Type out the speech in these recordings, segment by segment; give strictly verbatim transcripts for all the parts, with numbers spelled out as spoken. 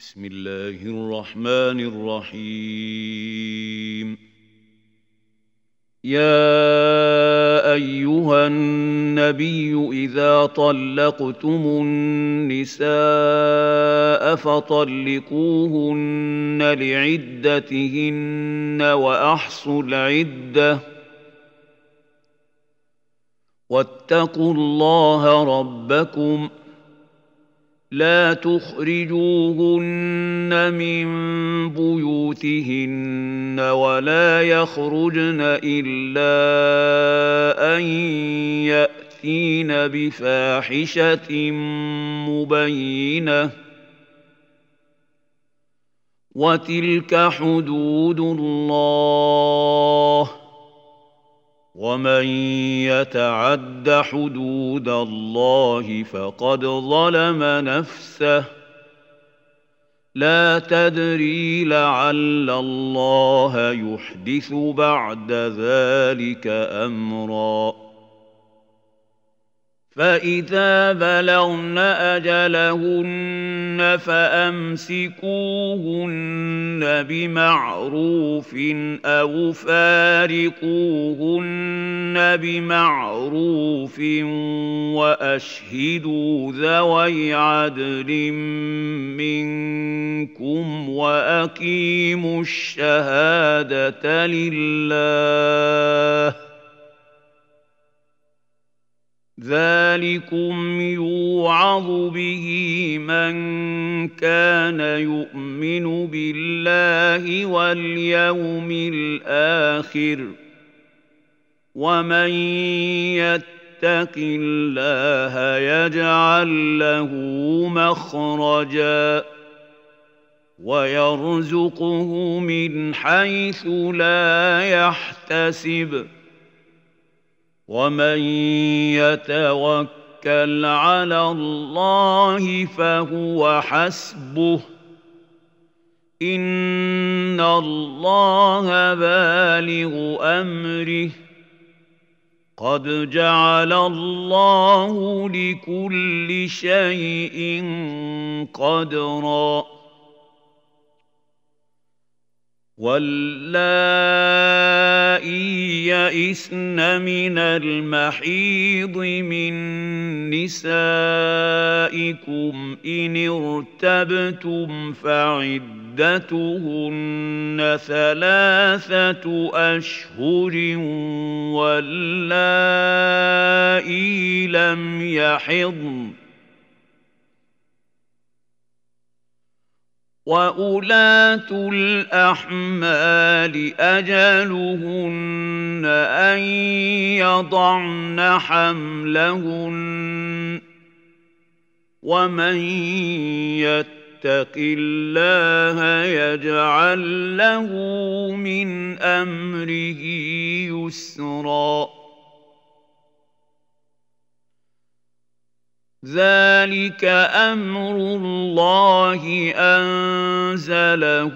بسم الله الرحمن الرحيم. يا أيها النبي إذا طلقتم النساء فطلقوهن لعدتهن وأحصوا العدة واتقوا الله ربكم لا تخرجوهن من بيوتهن ولا يخرجن إلا أن يأتين بفاحشة مبينة وتلك حدود الله ومن يتعد حدود الله فقد ظلم نفسه لا تدري لعل الله يحدث بعد ذلك أمرا فإذا بلغن أجلهن فأمسكوهن بمعروف أو فارقوهن بمعروف وأشهدوا ذوي عدل منكم وأقيموا الشهادة لله ذلكم يوعظ به من كان يؤمن بالله واليوم الآخر ومن يتق الله يجعل له مخرجا ويرزقه من حيث لا يحتسب ومن يتوكل على الله فهو حسبه إن الله بالغ أمره قد جعل الله لكل شيء قدرا واللائي يئسن من المحيض من نسائكم إن ارتبتم فعدتهن ثلاثة أشهر واللائي لم يحضن وأولاة الأحمال أجلهن أن يضعن حملهن ومن يتق الله يجعل له من أمره يسرا ذلك أمر الله أنزله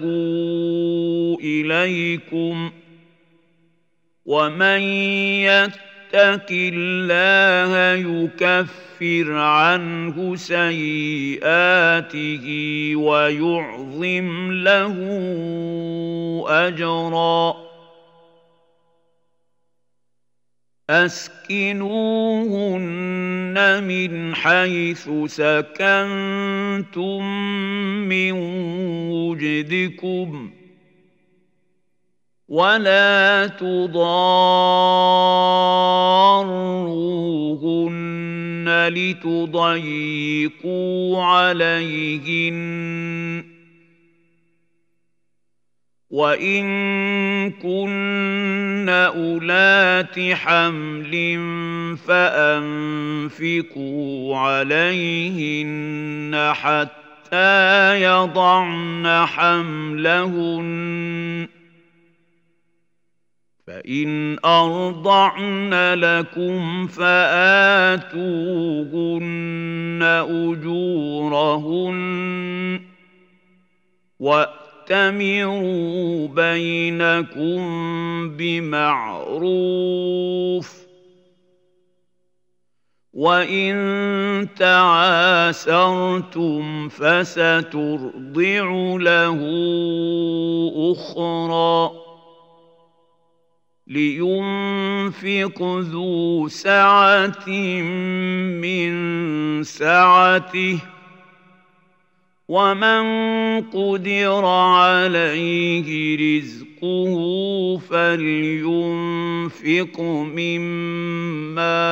إليكم ومن يتق الله يكفر عنه سيئاته ويعظم له أجرا أسكنوهن من حيث سكنتم من وجدكم ولا تضاروهن لتضيقوا عليهن وإن كن أولات حمل فأنفقوا عليهن حتى يضعن حملهن فإن أرضعن لكم فآتوهن أجورهن وَأْتَمِرُوا بَيْنَكُمْ بِمَعْرُوفٍ وإن تعاسرتم فسترضع له أخرى لينفق ذو سعة من سعته ومن قدر عليه رزقه فلينفق مما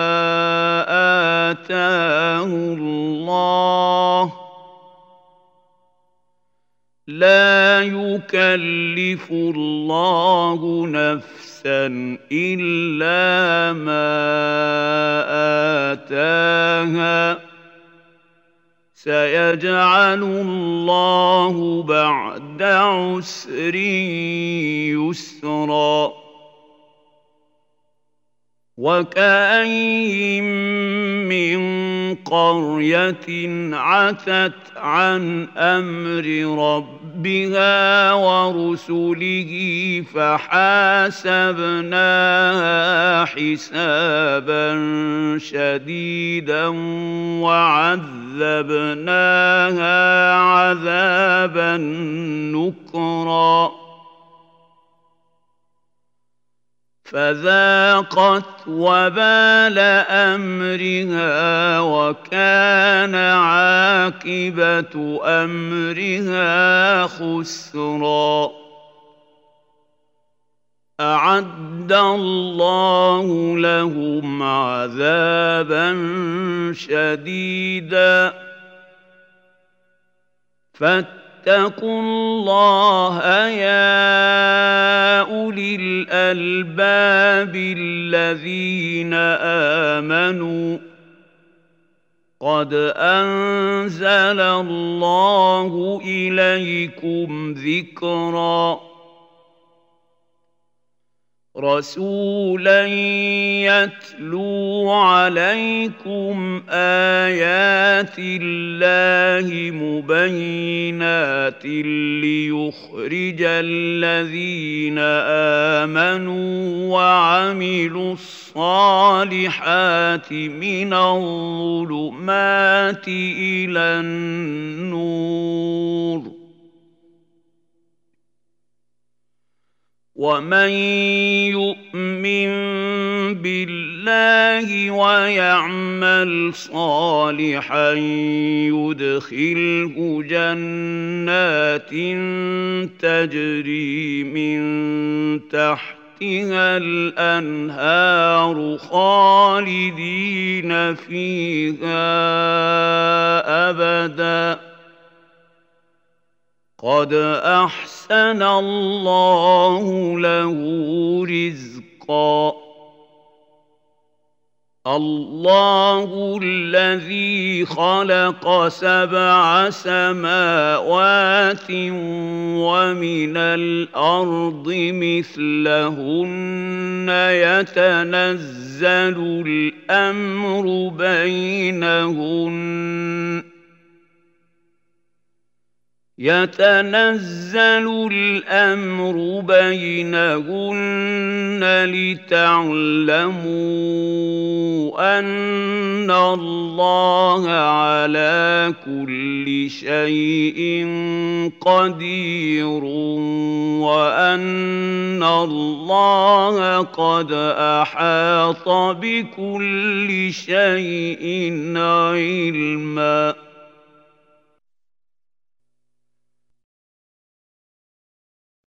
آتاه الله لا يكلف الله نفسا إلا ما آتاها سيجعل الله بعد عسر يسرا وكأين من قرية عتت عن أمر ربها ورسله فحاسبناها حسابا شديدا وعذبناها عذابا نكرا فذاقت وبال أمرها وكان عاقبة أمرها خسرا أعد الله لهم عذابا شديدا فاتقوا الله يا أولي الألباب الذين آمنوا قد أنزل الله إليكم ذكرا رسولا يتلو عليكم آيات الله مبينات ليخرج الذين آمنوا وعملوا الصالحات من الظلمات إلى النور ومن يؤمن بالله ويعمل صالحا يدخله جنات تجري من تحتها الأنهار خالدين فيها أبداً قد أحسن الله له رزقا الله الذي خلق سبع سماوات ومن الأرض مثلهن يتنزل الأمر بينهن يتنزل الأمر بينهن لتعلموا أن الله على كل شيء قدير وأن الله قد أحاط بكل شيء علما